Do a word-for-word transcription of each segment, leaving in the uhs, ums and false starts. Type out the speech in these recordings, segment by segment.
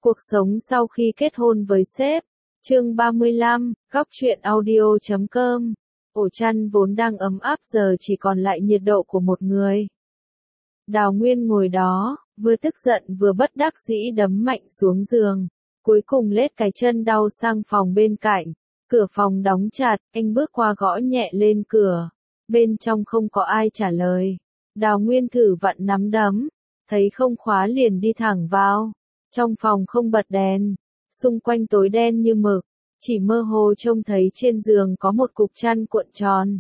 Cuộc sống sau khi kết hôn với sếp. Chương ba mươi lăm, góc truyện audio chấm com. Ổ chăn vốn đang ấm áp giờ chỉ còn lại nhiệt độ của một người. Đào Nguyên ngồi đó, vừa tức giận vừa bất đắc dĩ đấm mạnh xuống giường. Cuối cùng lết cái chân đau sang phòng bên cạnh. Cửa phòng đóng chặt, anh bước qua gõ nhẹ lên cửa. Bên trong không có ai trả lời. Đào Nguyên thử vặn nắm đấm. Thấy không khóa liền đi thẳng vào. Trong phòng không bật đèn. Xung quanh tối đen như mực. Chỉ mơ hồ trông thấy trên giường có một cục chăn cuộn tròn.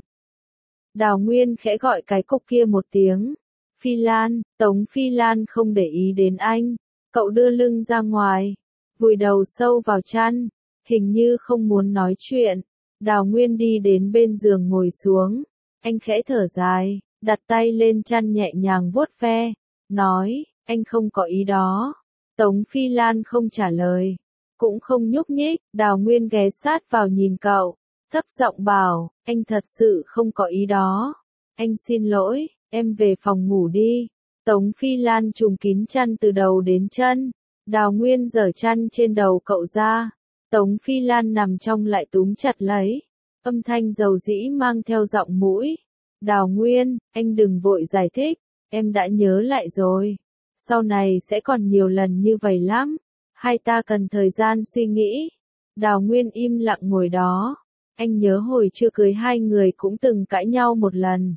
Đào Nguyên khẽ gọi cái cục kia một tiếng. Phi Lan, Tống Phi Lan không để ý đến anh. Cậu đưa lưng ra ngoài. Vùi đầu sâu vào chăn. Hình như không muốn nói chuyện. Đào Nguyên đi đến bên giường ngồi xuống. Anh khẽ thở dài, đặt tay lên chăn nhẹ nhàng vuốt ve. Nói, anh không có ý đó. Tống Phi Lan không trả lời. Cũng không nhúc nhích. Đào Nguyên ghé sát vào nhìn cậu. Thấp giọng bảo, anh thật sự không có ý đó. Anh xin lỗi, em về phòng ngủ đi. Tống Phi Lan trùm kín chăn từ đầu đến chân. Đào Nguyên giở chăn trên đầu cậu ra. Tống Phi Lan nằm trong lại túm chặt lấy. Âm thanh dầu dĩ mang theo giọng mũi. Đào Nguyên, anh đừng vội giải thích. Em đã nhớ lại rồi. Sau này sẽ còn nhiều lần như vậy lắm. Hai ta cần thời gian suy nghĩ. Đào Nguyên im lặng ngồi đó. Anh nhớ hồi chưa cưới hai người cũng từng cãi nhau một lần.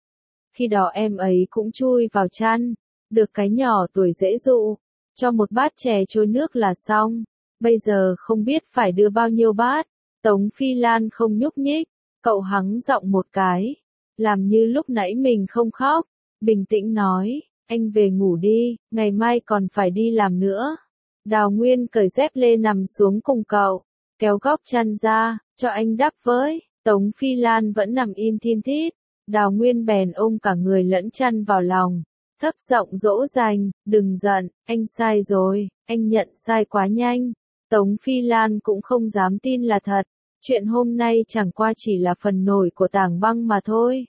Khi đó em ấy cũng chui vào chăn. Được cái nhỏ tuổi dễ dụ. Cho một bát chè trôi nước là xong. Bây giờ không biết phải đưa bao nhiêu bát. Tống Phi Lan không nhúc nhích. Cậu hắng giọng một cái. Làm như lúc nãy mình không khóc. Bình tĩnh nói. Anh về ngủ đi. Ngày mai còn phải đi làm nữa. Đào Nguyên cởi dép lê nằm xuống cùng cậu. Kéo góc chăn ra. Cho anh đắp với. Tống Phi Lan vẫn nằm im thin thít. Đào Nguyên bèn ôm cả người lẫn chăn vào lòng. Thấp giọng dỗ dành. Đừng giận. Anh sai rồi. Anh nhận sai quá nhanh. Tống Phi Lan cũng không dám tin là thật. Chuyện hôm nay chẳng qua chỉ là phần nổi của tảng băng mà thôi.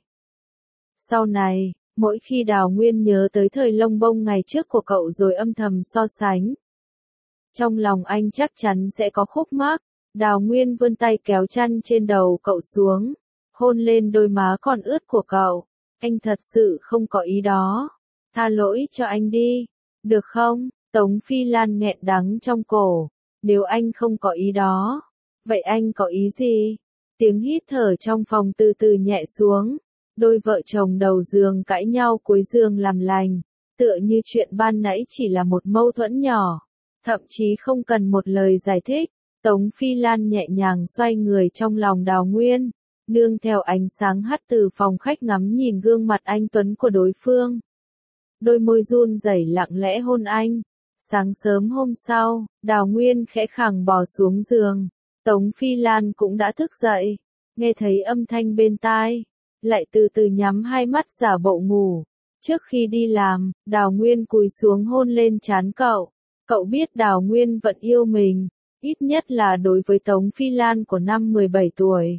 Sau này, mỗi khi Đào Nguyên nhớ tới thời lông bông ngày trước của cậu rồi âm thầm so sánh. Trong lòng anh chắc chắn sẽ có khúc mắc. Đào Nguyên vươn tay kéo chăn trên đầu cậu xuống. Hôn lên đôi má còn ướt của cậu. Anh thật sự không có ý đó. Tha lỗi cho anh đi. Được không? Tống Phi Lan nghẹn đắng trong cổ. Nếu anh không có ý đó. Vậy anh có ý gì? Tiếng hít thở trong phòng từ từ nhẹ xuống. Đôi vợ chồng đầu giường cãi nhau cuối giường làm lành. Tựa như chuyện ban nãy chỉ là một mâu thuẫn nhỏ. Thậm chí không cần một lời giải thích. Tống Phi Lan nhẹ nhàng xoay người trong lòng Đào Nguyên. Nương theo ánh sáng hắt từ phòng khách ngắm nhìn gương mặt anh tuấn của đối phương. Đôi môi run rẩy lặng lẽ hôn anh. Sáng sớm hôm sau, Đào Nguyên khẽ khàng bò xuống giường. Tống Phi Lan cũng đã thức dậy. Nghe thấy âm thanh bên tai. Lại từ từ nhắm hai mắt giả bộ ngủ. Trước khi đi làm, Đào Nguyên cúi xuống hôn lên trán cậu. Cậu biết Đào Nguyên vẫn yêu mình. Ít nhất là đối với Tống Phi Lan của năm mười bảy tuổi.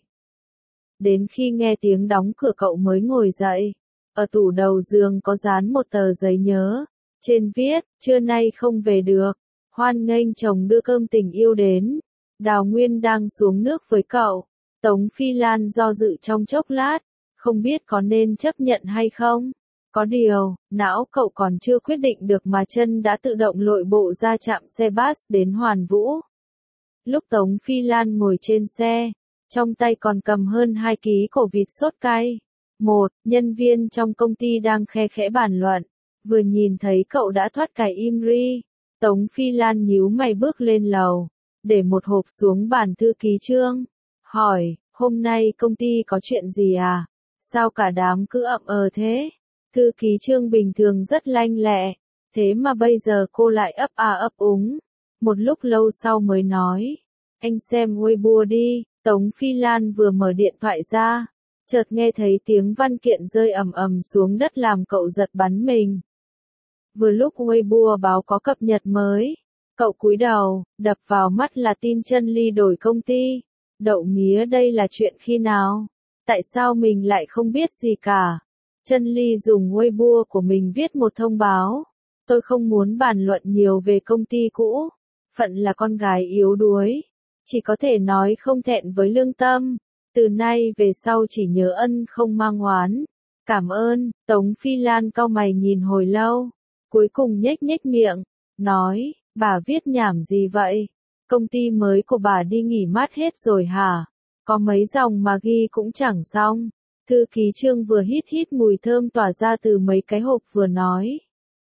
Đến khi nghe tiếng đóng cửa cậu mới ngồi dậy. Ở tủ đầu giường có dán một tờ giấy nhớ. Trên viết, trưa nay không về được. Hoan nghênh chồng đưa cơm tình yêu đến. Đào Nguyên đang xuống nước với cậu. Tống Phi Lan do dự trong chốc lát. Không biết có nên chấp nhận hay không. Có điều, não cậu còn chưa quyết định được mà chân đã tự động lội bộ ra trạm xe bus đến Hoàn Vũ. Lúc Tống Phi Lan ngồi trên xe, trong tay còn cầm hơn hai ký cổ vịt sốt cay. Một, nhân viên trong công ty đang khe khẽ bàn luận. Vừa nhìn thấy cậu đã thoát cài im ri. Tống Phi Lan nhíu mày bước lên lầu. Để một hộp xuống bàn thư ký Trương. Hỏi, hôm nay công ty có chuyện gì à? Sao cả đám cứ ậm ờ thế? Thư ký Trương bình thường rất lanh lẹ. Thế mà bây giờ cô lại ấp à ấp úng. Một lúc lâu sau mới nói. Anh xem Weibo đi. Tống Phi Lan vừa mở điện thoại ra. Chợt nghe thấy tiếng văn kiện rơi ầm ầm xuống đất làm cậu giật bắn mình. Vừa lúc Weibo báo có cập nhật mới. Cậu cúi đầu, đập vào mắt là tin Chân Ly đổi công ty. Đậu mía đây là chuyện khi nào? Tại sao mình lại không biết gì cả? Chân Ly dùng Weibo của mình viết một thông báo. Tôi không muốn bàn luận nhiều về công ty cũ. phận là con gái yếu đuối, chỉ có thể nói không thẹn với lương tâm, từ nay về sau chỉ nhớ ân không mang oán. Cảm ơn. Tống Phi Lan cau mày nhìn hồi lâu, cuối cùng nhếch nhếch miệng, nói, bà viết nhảm gì vậy? Công ty mới của bà đi nghỉ mát hết rồi hả? Có mấy dòng mà ghi cũng chẳng xong. Thư ký Trương vừa hít hít mùi thơm tỏa ra từ mấy cái hộp vừa nói.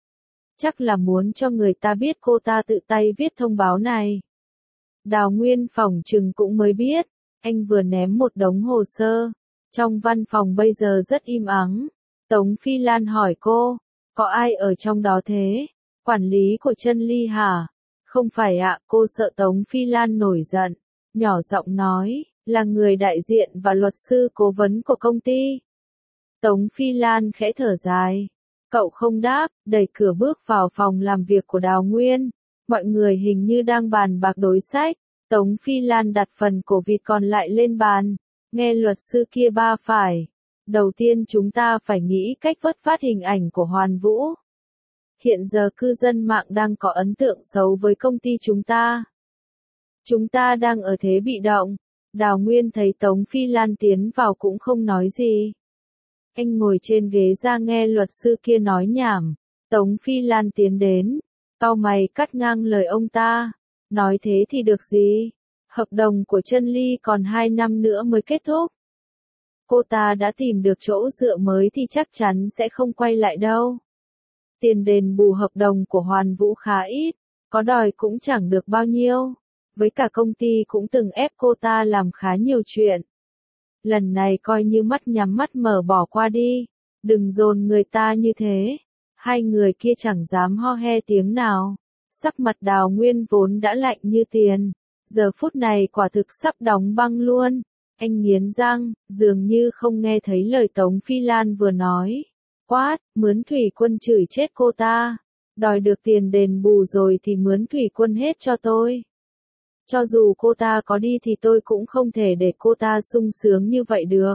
Chắc là muốn cho người ta biết cô ta tự tay viết thông báo này. Đào Nguyên phỏng chừng cũng mới biết, anh vừa ném một đống hồ sơ. Trong văn phòng bây giờ rất im ắng. Tống Phi Lan hỏi cô, có ai ở trong đó thế? Quản lý của Trân Ly hả? Không phải ạ, cô sợ Tống Phi Lan nổi giận. Nhỏ giọng nói, là người đại diện và luật sư cố vấn của công ty. Tống Phi Lan khẽ thở dài. Cậu không đáp, đẩy cửa bước vào phòng làm việc của Đào Nguyên. Mọi người hình như đang bàn bạc đối sách. Tống Phi Lan đặt phần cổ vịt còn lại lên bàn. Nghe luật sư kia ba phải. Đầu tiên chúng ta phải nghĩ cách vớt phát hình ảnh của Hoàn Vũ. Hiện giờ cư dân mạng đang có ấn tượng xấu với công ty chúng ta. Chúng ta đang ở thế bị động. Đào Nguyên thấy Tống Phi Lan tiến vào cũng không nói gì. Anh ngồi trên ghế ra nghe luật sư kia nói nhảm. Tống Phi Lan tiến đến, cau mày cắt ngang lời ông ta. Nói thế thì được gì? Hợp đồng của Trân Ly còn hai năm nữa mới kết thúc. Cô ta đã tìm được chỗ dựa mới thì chắc chắn sẽ không quay lại đâu. Tiền đền bù hợp đồng của Hoàn Vũ khá ít, có đòi cũng chẳng được bao nhiêu. Với cả công ty cũng từng ép cô ta làm khá nhiều chuyện. Lần này coi như mắt nhắm mắt mở bỏ qua đi, đừng dồn người ta như thế. Hai người kia chẳng dám ho he tiếng nào. Sắc mặt Đào Nguyên vốn đã lạnh như tiền, giờ phút này quả thực sắp đóng băng luôn. Anh nghiến răng, dường như không nghe thấy lời Tống Phi Lan vừa nói. Quát, Mướn Thủy Quân chửi chết cô ta. Đòi được tiền đền bù rồi thì Mướn Thủy Quân hết cho tôi. Cho dù cô ta có đi thì tôi cũng không thể để cô ta sung sướng như vậy được.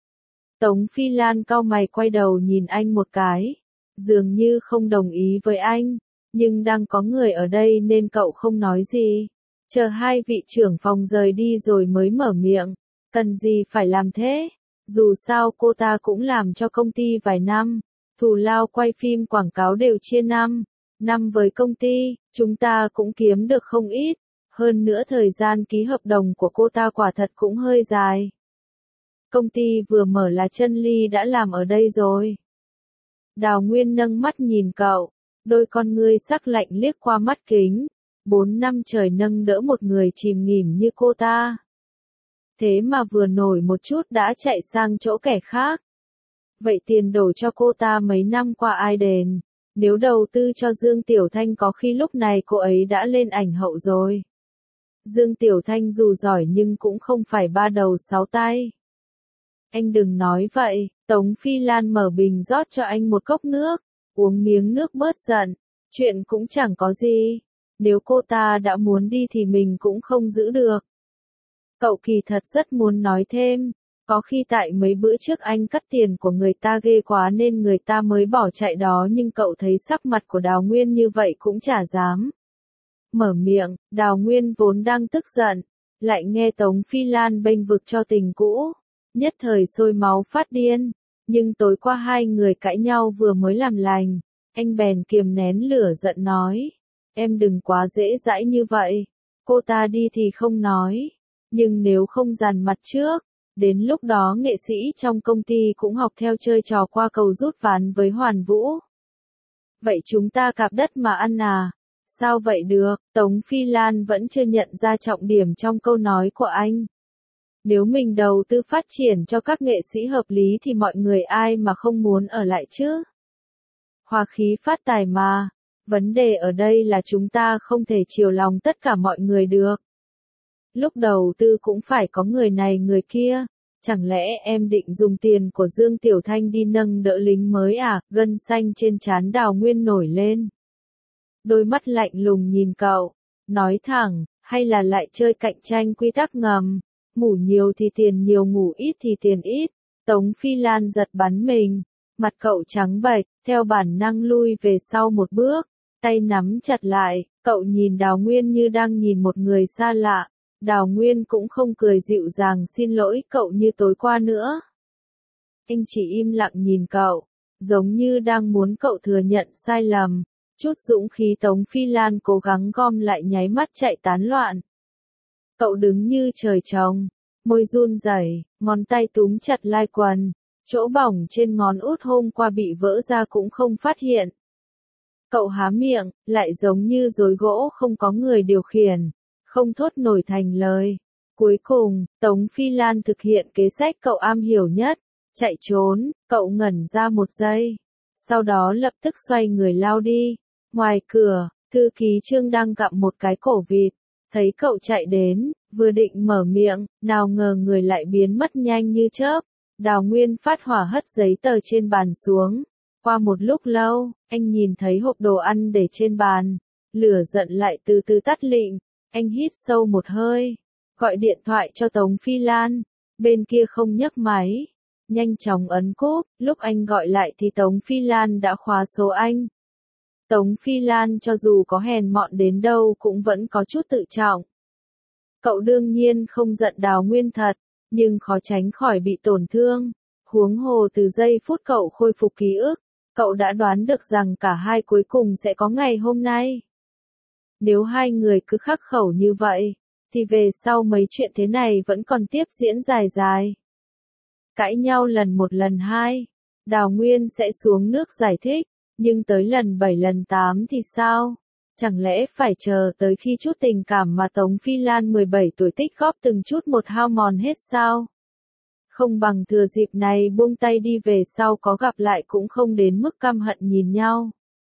Tống Phi Lan cau mày quay đầu nhìn anh một cái. Dường như không đồng ý với anh. Nhưng đang có người ở đây nên cậu không nói gì. Chờ hai vị trưởng phòng rời đi rồi mới mở miệng. Cần gì phải làm thế? Dù sao cô ta cũng làm cho công ty vài năm. Thù lao quay phim quảng cáo đều chia năm. Năm với công ty, chúng ta cũng kiếm được không ít. Hơn nữa thời gian ký hợp đồng của cô ta quả thật cũng hơi dài. Công ty vừa mở là Trân Ly đã làm ở đây rồi. Đào Nguyên nâng mắt nhìn cậu. Đôi con ngươi sắc lạnh liếc qua mắt kính. Bốn năm trời nâng đỡ một người chìm nghỉm như cô ta. Thế mà vừa nổi một chút đã chạy sang chỗ kẻ khác. Vậy tiền đổ cho cô ta mấy năm qua ai đền? Nếu đầu tư cho Dương Tiểu Thanh có khi lúc này cô ấy đã lên ảnh hậu rồi. Dương Tiểu Thanh dù giỏi nhưng cũng không phải ba đầu sáu tay. Anh đừng nói vậy. Tống Phi Lan mở bình rót cho anh một cốc nước. Uống miếng nước bớt giận. Chuyện cũng chẳng có gì. Nếu cô ta đã muốn đi thì mình cũng không giữ được. Cậu kỳ thật rất muốn nói thêm. Có khi tại mấy bữa trước anh cắt tiền của người ta ghê quá nên người ta mới bỏ chạy đó, nhưng cậu thấy sắc mặt của Đào Nguyên như vậy cũng chả dám mở miệng. Đào Nguyên vốn đang tức giận, lại nghe Tống Phi Lan bênh vực cho tình cũ, nhất thời sôi máu phát điên. Nhưng tối qua hai người cãi nhau vừa mới làm lành, anh bèn kiềm nén lửa giận nói, em đừng quá dễ dãi như vậy. Cô ta đi thì không nói, nhưng nếu không dằn mặt trước, đến lúc đó nghệ sĩ trong công ty cũng học theo chơi trò qua cầu rút ván với Hoàn Vũ. Vậy chúng ta cạp đất mà ăn à? Sao vậy được? Tống Phi Lan vẫn chưa nhận ra trọng điểm trong câu nói của anh. Nếu mình đầu tư phát triển cho các nghệ sĩ hợp lý thì mọi người ai mà không muốn ở lại chứ? Hòa khí phát tài mà. Vấn đề ở đây là chúng ta không thể chiều lòng tất cả mọi người được. Lúc đầu tư cũng phải có người này người kia. Chẳng lẽ em định dùng tiền của Dương Tiểu Thanh đi nâng đỡ lính mới à? Gân xanh trên trán Đào Nguyên nổi lên. Đôi mắt lạnh lùng nhìn cậu. Nói thẳng, hay là lại chơi cạnh tranh quy tắc ngầm. Ngủ nhiều thì tiền nhiều, ngủ ít thì tiền ít. Tống Phi Lan giật bắn mình. Mặt cậu trắng bệch, theo bản năng lui về sau một bước. tay nắm chặt lại, cậu nhìn Đào Nguyên như đang nhìn một người xa lạ. Đào Nguyên cũng không cười dịu dàng xin lỗi cậu như tối qua nữa. Anh chỉ im lặng nhìn cậu, giống như đang muốn cậu thừa nhận sai lầm. Chút dũng khí Tống Phi Lan cố gắng gom lại nháy mắt chạy tán loạn. Cậu đứng như trời trồng, môi run rẩy, ngón tay túm chặt lai quần, chỗ bỏng trên ngón út hôm qua bị vỡ ra cũng không phát hiện. Cậu há miệng, lại giống như rối gỗ không có người điều khiển, không thốt nổi thành lời. Cuối cùng, Tống Phi Lan thực hiện kế sách cậu am hiểu nhất, chạy trốn. Cậu ngẩn ra một giây, sau đó lập tức xoay người lao đi. Ngoài cửa, thư ký Trương đang gặm một cái cổ vịt, thấy cậu chạy đến, vừa định mở miệng, nào ngờ người lại biến mất nhanh như chớp. Đào Nguyên phát hỏa hất giấy tờ trên bàn xuống. Qua một lúc lâu, anh nhìn thấy hộp đồ ăn để trên bàn, lửa giận lại từ từ tắt lịm. Anh hít sâu một hơi, gọi điện thoại cho Tống Phi Lan, bên kia không nhấc máy. Nhanh chóng ấn cúp, lúc anh gọi lại thì Tống Phi Lan đã khóa số anh. Tống Phi Lan cho dù có hèn mọn đến đâu cũng vẫn có chút tự trọng. Cậu đương nhiên không giận Đào Nguyên thật, nhưng khó tránh khỏi bị tổn thương. Huống hồ từ giây phút cậu khôi phục ký ức, cậu đã đoán được rằng cả hai cuối cùng sẽ có ngày hôm nay. Nếu hai người cứ khắc khẩu như vậy, thì về sau mấy chuyện thế này vẫn còn tiếp diễn dài dài. Cãi nhau lần một lần hai, Đào Nguyên sẽ xuống nước giải thích, nhưng tới lần bảy lần tám thì sao? Chẳng lẽ phải chờ tới khi chút tình cảm mà Tống Phi Lan mười bảy tuổi tích góp từng chút một hao mòn hết sao? Không bằng thừa dịp này buông tay đi, về sau có gặp lại cũng không đến mức căm hận nhìn nhau.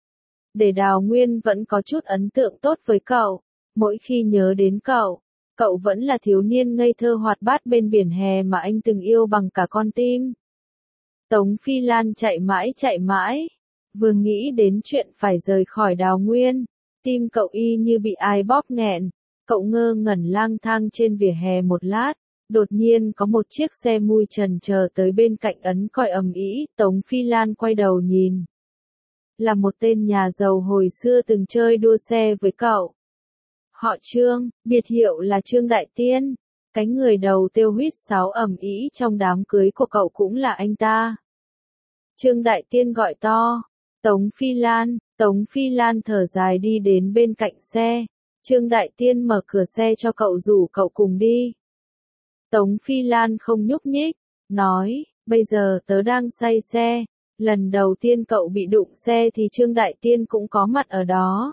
Để Đào Nguyên vẫn có chút ấn tượng tốt với cậu, mỗi khi nhớ đến cậu, cậu vẫn là thiếu niên ngây thơ hoạt bát bên biển hè mà anh từng yêu bằng cả con tim. Tống Phi Lan chạy mãi chạy mãi, vừa nghĩ đến chuyện phải rời khỏi Đào Nguyên, tim cậu y như bị ai bóp nghẹn. Cậu ngơ ngẩn lang thang trên vỉa hè một lát, đột nhiên có một chiếc xe mui trần chờ tới bên cạnh ấn còi ầm ĩ. Tống Phi Lan quay đầu nhìn, là một tên nhà giàu hồi xưa từng chơi đua xe với cậu. Họ Trương, biệt hiệu là Trương Đại Tiên, cái người đầu tiêu huýt sáo ầm ĩ trong đám cưới của cậu cũng là anh ta. Trương Đại Tiên gọi to, Tống Phi Lan. Tống Phi Lan thở dài đi đến bên cạnh xe. Trương Đại Tiên mở cửa xe cho cậu, rủ cậu cùng đi. Tống Phi Lan không nhúc nhích, nói, bây giờ tớ đang say xe. Lần đầu tiên cậu bị đụng xe thì Trương Đại Tiên cũng có mặt ở đó.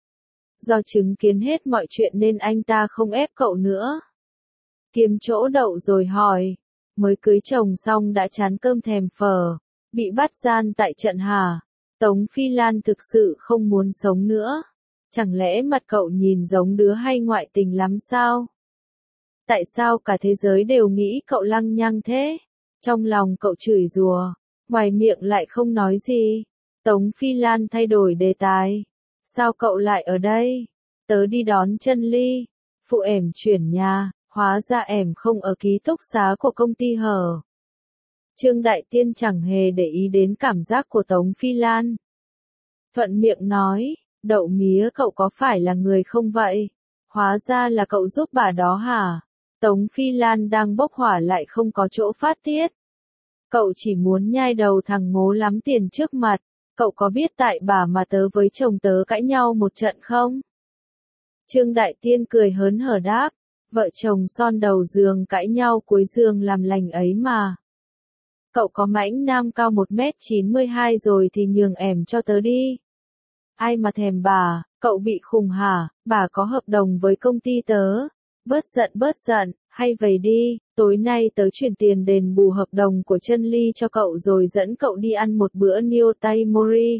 Do chứng kiến hết mọi chuyện nên anh ta không ép cậu nữa. Kiếm chỗ đậu rồi hỏi, mới cưới chồng xong đã chán cơm thèm phở, bị bắt gian tại trận hả? Tống Phi Lan thực sự không muốn sống nữa. Chẳng lẽ mặt cậu nhìn giống đứa hay ngoại tình lắm sao? Tại sao cả thế giới đều nghĩ cậu lăng nhăng thế? Trong lòng cậu chửi rủa, ngoài miệng lại không nói gì. Tống Phi Lan thay đổi đề tài. Sao cậu lại ở đây? Tớ đi đón Chân Ly. Phụ ẻm chuyển nhà, hóa ra ẻm không ở ký túc xá của công ty hở. Trương Đại Tiên chẳng hề để ý đến cảm giác của Tống Phi Lan. Thuận miệng nói, đậu mía cậu có phải là người không vậy? Hóa ra là cậu giúp bà đó hả? Tống Phi Lan đang bốc hỏa lại không có chỗ phát tiết. Cậu chỉ muốn nhai đầu thằng ngố lắm tiền trước mặt. Cậu có biết tại bà mà tớ với chồng tớ cãi nhau một trận không? Trương Đại Tiên cười hớn hở đáp, vợ chồng son đầu giường cãi nhau cuối giường làm lành ấy mà. Cậu có mãnh nam cao một mét chín mươi hai rồi thì nhường ẻm cho tớ đi. Ai mà thèm bà, cậu bị khùng hả? Bà có hợp đồng với công ty tớ. Bớt giận bớt giận, hay vậy đi, tối nay tớ chuyển tiền đền bù hợp đồng của Chân Ly cho cậu rồi dẫn cậu đi ăn một bữa New Tay Mori.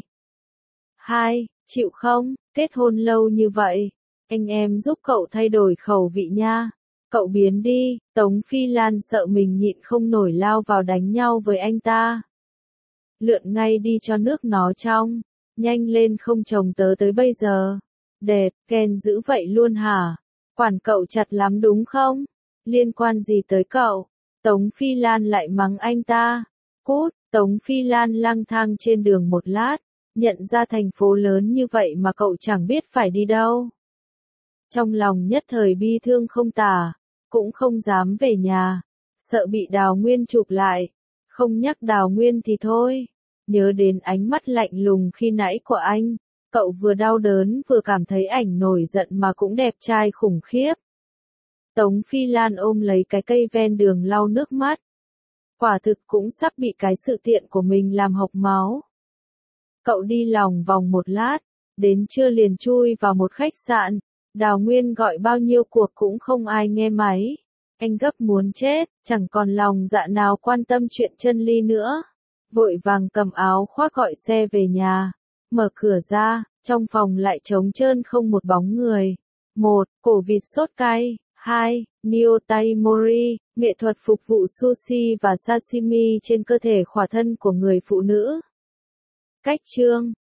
Hai, chịu không? Kết hôn lâu như vậy, anh em giúp cậu thay đổi khẩu vị nha. Cậu biến đi. Tống Phi Lan sợ mình nhịn không nổi lao vào đánh nhau với anh ta. Lượn ngay đi cho nước nó trong. Nhanh lên, không chồng tớ tới bây giờ. Đệt, Ken dữ vậy luôn hả? Quản cậu chặt lắm đúng không? Liên quan gì tới cậu? Tống Phi Lan lại mắng anh ta. Cút. Tống Phi Lan lang thang trên đường một lát, Nhận ra thành phố lớn như vậy mà cậu chẳng biết phải đi đâu. Trong lòng nhất thời bi thương không tả, cũng không dám về nhà, sợ bị Đào Nguyên chụp lại. Không nhắc Đào Nguyên thì thôi, nhớ đến ánh mắt lạnh lùng khi nãy của anh, cậu vừa đau đớn vừa cảm thấy ảnh nổi giận mà cũng đẹp trai khủng khiếp. Tống Phi Lan ôm lấy cái cây ven đường lau nước mắt. Quả thực cũng sắp bị cái sự tiện của mình làm hộc máu. Cậu đi lòng vòng một lát, đến trưa liền chui vào một khách sạn. Đào Nguyên gọi bao nhiêu cuộc cũng không ai nghe máy. Anh gấp muốn chết, chẳng còn lòng dạ nào quan tâm chuyện Chân Ly nữa. Vội vàng cầm áo khoác gọi xe về nhà. Mở cửa ra, trong phòng lại trống trơn không một bóng người. Một, cổ vịt sốt cay. Hai, Nyotai Mori, nghệ thuật phục vụ sushi và sashimi trên cơ thể khỏa thân của người phụ nữ. Cách chương